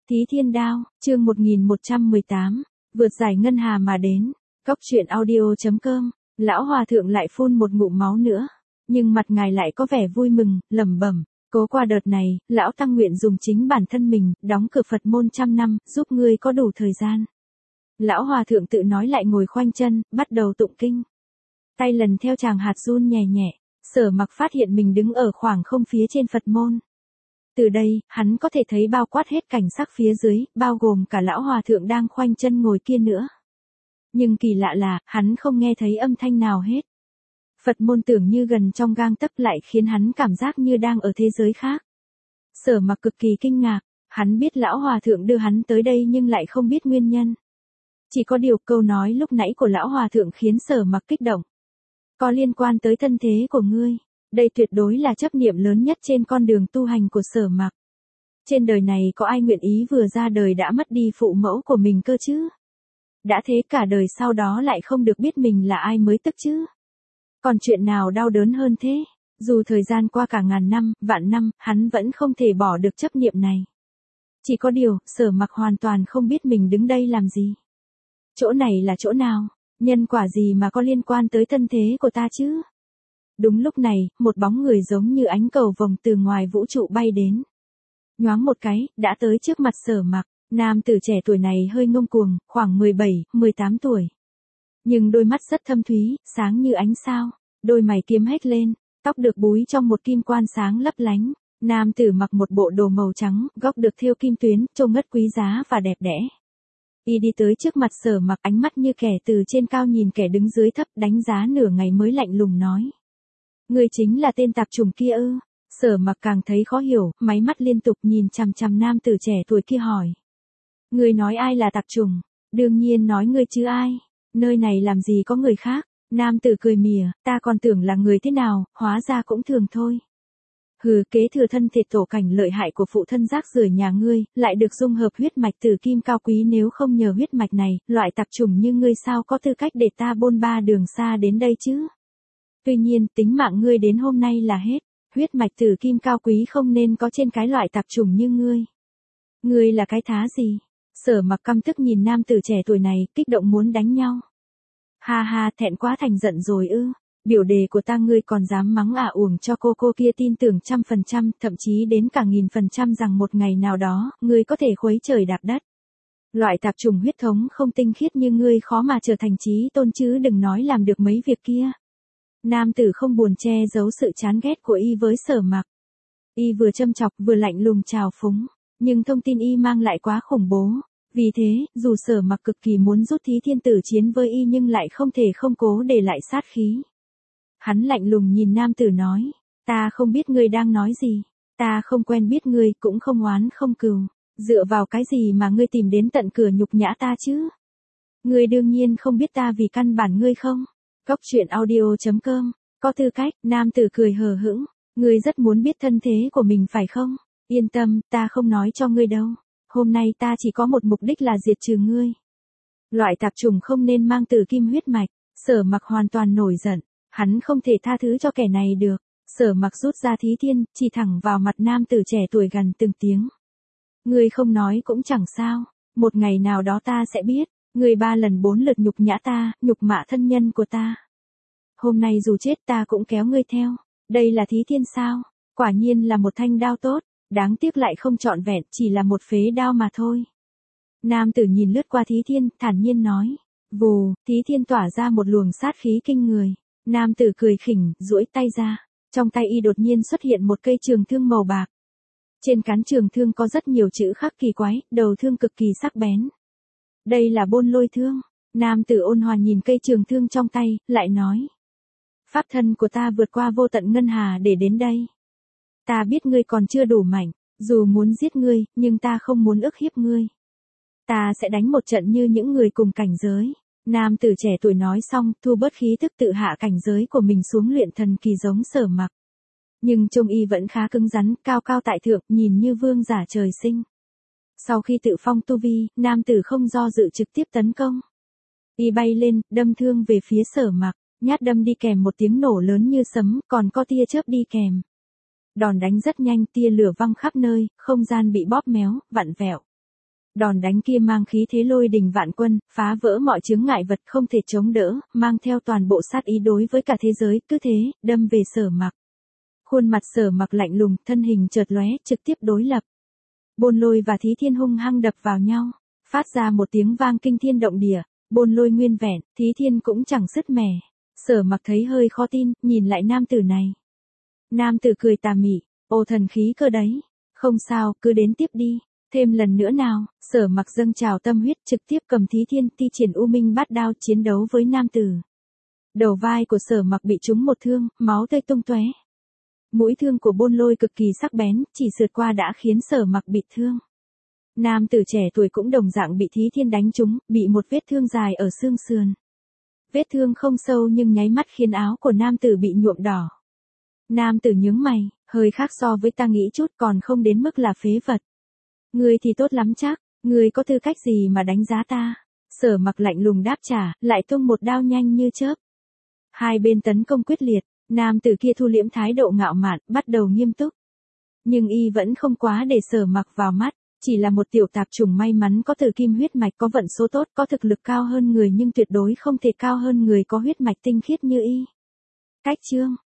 Thí Thiên Đao, chương 1118, vượt giải ngân hà mà đến. Cóc truyện audio.com, lão hòa thượng lại phun một ngụm máu nữa, nhưng mặt ngài lại có vẻ vui mừng, lẩm bẩm, cố qua đợt này, lão tăng nguyện dùng chính bản thân mình, đóng cửa Phật môn 100 năm, giúp ngươi có đủ thời gian. Lão hòa thượng tự nói lại ngồi khoanh chân, bắt đầu tụng kinh. Tay lần theo chàng hạt run nhẹ nhẹ, Sở Mặc phát hiện mình đứng ở khoảng không phía trên Phật môn. Từ đây, hắn có thể thấy bao quát hết cảnh sắc phía dưới, bao gồm cả lão hòa thượng đang khoanh chân ngồi kia nữa. Nhưng kỳ lạ là, hắn không nghe thấy âm thanh nào hết. Phật môn tưởng như gần trong gang tấc lại khiến hắn cảm giác như đang ở thế giới khác. Sở Mặc cực kỳ kinh ngạc, hắn biết lão hòa thượng đưa hắn tới đây nhưng lại không biết nguyên nhân. Chỉ có điều câu nói lúc nãy của lão hòa thượng khiến Sở Mặc kích động. Có liên quan tới thân thế của ngươi. Đây tuyệt đối là chấp niệm lớn nhất trên con đường tu hành của Sở Mặc. Trên đời này có ai nguyện ý vừa ra đời đã mất đi phụ mẫu của mình cơ chứ? Đã thế cả đời sau đó lại không được biết mình là ai mới tức chứ? Còn chuyện nào đau đớn hơn thế? Dù thời gian qua cả ngàn năm, vạn năm, hắn vẫn không thể bỏ được chấp niệm này. Chỉ có điều, Sở Mặc hoàn toàn không biết mình đứng đây làm gì. Chỗ này là chỗ nào? Nhân quả gì mà có liên quan tới thân thế của ta chứ? Đúng lúc này, một bóng người giống như ánh cầu vồng từ ngoài vũ trụ bay đến. Nhoáng một cái, đã tới trước mặt Sở Mặc. Nam tử trẻ tuổi này hơi ngông cuồng, khoảng 17, 18 tuổi. Nhưng đôi mắt rất thâm thúy, sáng như ánh sao. Đôi mày kiếm hết lên, tóc được búi trong một kim quan sáng lấp lánh. Nam tử mặc một bộ đồ màu trắng, góc được thêu kim tuyến, trông ngất quý giá và đẹp đẽ. Y đi tới trước mặt Sở Mặc, ánh mắt như kẻ từ trên cao nhìn kẻ đứng dưới thấp, đánh giá nửa ngày mới lạnh lùng nói. Ngươi chính là tên tạp chủng kia ư? Sở Mặc càng thấy khó hiểu, máy mắt liên tục nhìn chằm chằm nam tử trẻ tuổi kia hỏi. Ngươi nói ai là tạp chủng? Đương nhiên nói ngươi chứ ai? Nơi này làm gì có người khác? Nam tử cười mỉa, ta còn tưởng là người thế nào, hóa ra cũng thường thôi. Hừ, kế thừa thân thể tổ cảnh lợi hại của phụ thân rác rưởi nhà ngươi, lại được dung hợp huyết mạch tử kim cao quý, nếu không nhờ huyết mạch này, loại tạp chủng như ngươi sao có tư cách để ta bôn ba đường xa đến đây chứ? Tuy nhiên, tính mạng ngươi đến hôm nay là hết, huyết mạch tử kim cao quý không nên có trên cái loại tạp chủng như ngươi. Ngươi là cái thá gì? Sở Mặc căm tức nhìn nam tử trẻ tuổi này, kích động muốn đánh nhau. Ha ha, thẹn quá thành giận rồi ư? Biểu đề của ta ngươi còn dám mắng uổng cho cô kia tin tưởng 100%, thậm chí đến cả 1000% rằng một ngày nào đó, ngươi có thể khuấy trời đạp đất. Loại tạp chủng huyết thống không tinh khiết như ngươi khó mà trở thành chí tôn chứ đừng nói làm được mấy việc kia. Nam tử không buồn che giấu sự chán ghét của y với Sở Mặc. Y vừa châm chọc vừa lạnh lùng chào phúng, nhưng thông tin y mang lại quá khủng bố. Vì thế, dù Sở Mặc cực kỳ muốn rút Thí Thiên Tử chiến với y nhưng lại không thể không cố để lại sát khí. Hắn lạnh lùng nhìn nam tử nói, ta không biết ngươi đang nói gì, ta không quen biết ngươi, cũng không oán không cừu, dựa vào cái gì mà ngươi tìm đến tận cửa nhục nhã ta chứ? Ngươi đương nhiên không biết ta vì căn bản ngươi không. Cóc truyện audio.com, có tư cách, nam tử cười hờ hững, ngươi rất muốn biết thân thế của mình phải không? Yên tâm, ta không nói cho ngươi đâu. Hôm nay ta chỉ có một mục đích là diệt trừ ngươi. Loại tạp chủng không nên mang tử kim huyết mạch. Sở Mặc hoàn toàn nổi giận, hắn không thể tha thứ cho kẻ này được. Sở Mặc rút ra Thí Thiên, chỉ thẳng vào mặt nam tử trẻ tuổi gần từng tiếng. Ngươi không nói cũng chẳng sao, một ngày nào đó ta sẽ biết. Ngươi 3 lần 4 lượt nhục nhã ta, nhục mạ thân nhân của ta. Hôm nay dù chết ta cũng kéo ngươi theo. Đây là Thí Thiên sao? Quả nhiên là một thanh đao tốt, đáng tiếc lại không trọn vẹn, chỉ là một phế đao mà thôi. Nam tử nhìn lướt qua Thí Thiên, thản nhiên nói. Vù, Thí Thiên tỏa ra một luồng sát khí kinh người. Nam tử cười khỉnh, duỗi tay ra. Trong tay y đột nhiên xuất hiện một cây trường thương màu bạc. Trên cán trường thương có rất nhiều chữ khắc kỳ quái, đầu thương cực kỳ sắc bén. Đây là Bôn Lôi thương. Nam tử ôn hòa nhìn cây trường thương trong tay, lại nói. Pháp thân của ta vượt qua vô tận ngân hà để đến đây. Ta biết ngươi còn chưa đủ mạnh, dù muốn giết ngươi, nhưng ta không muốn ức hiếp ngươi. Ta sẽ đánh một trận như những người cùng cảnh giới. Nam tử trẻ tuổi nói xong, thu bớt khí tức tự hạ cảnh giới của mình xuống luyện thần kỳ giống Sở Mặc. Nhưng trông y vẫn khá cứng rắn, cao cao tại thượng, nhìn như vương giả trời sinh. Sau khi tự phong tu vi, nam tử không do dự trực tiếp tấn công. Y bay lên, đâm thương về phía Sở Mặc, nhát đâm đi kèm một tiếng nổ lớn như sấm, còn có tia chớp đi kèm. Đòn đánh rất nhanh, tia lửa văng khắp nơi, không gian bị bóp méo, vặn vẹo. Đòn đánh kia mang khí thế lôi đình vạn quân, phá vỡ mọi chướng ngại vật không thể chống đỡ, mang theo toàn bộ sát ý đối với cả thế giới, cứ thế, đâm về Sở Mặc. Khuôn mặt Sở Mặc lạnh lùng, thân hình chợt lóe, trực tiếp đối lập. Bôn Lôi và Thí Thiên hung hăng đập vào nhau, phát ra một tiếng vang kinh thiên động địa, Bôn Lôi nguyên vẹn, Thí Thiên cũng chẳng sứt mẻ. Sở Mặc thấy hơi khó tin, nhìn lại nam tử này. Nam tử cười tà mị, ô thần khí cơ đấy. Không sao, cứ đến tiếp đi. Thêm lần nữa nào, Sở Mặc dâng trào tâm huyết trực tiếp cầm Thí Thiên thi triển U Minh Bát Đao chiến đấu với nam tử. Đầu vai của Sở Mặc bị trúng một thương, máu tươi tung tóe. Mũi thương của Bôn Lôi cực kỳ sắc bén, chỉ sượt qua đã khiến Sở Mặc bị thương. Nam tử trẻ tuổi cũng đồng dạng bị Thí Thiên đánh trúng, bị một vết thương dài ở xương sườn. Vết thương không sâu nhưng nháy mắt khiến áo của nam tử bị nhuộm đỏ. Nam tử nhướng mày, hơi khác so với ta nghĩ chút, còn không đến mức là phế vật. Ngươi thì tốt lắm chắc, ngươi có tư cách gì mà đánh giá ta? Sở Mặc lạnh lùng đáp trả, lại tung một đao nhanh như chớp. Hai bên tấn công quyết liệt, nam tử kia thu liễm thái độ ngạo mạn, bắt đầu nghiêm túc. Nhưng y vẫn không quá để Sở Mặc vào mắt, chỉ là một tiểu tạp chủng may mắn có tử kim huyết mạch, có vận số tốt, có thực lực cao hơn người nhưng tuyệt đối không thể cao hơn người có huyết mạch tinh khiết như y. Cách chương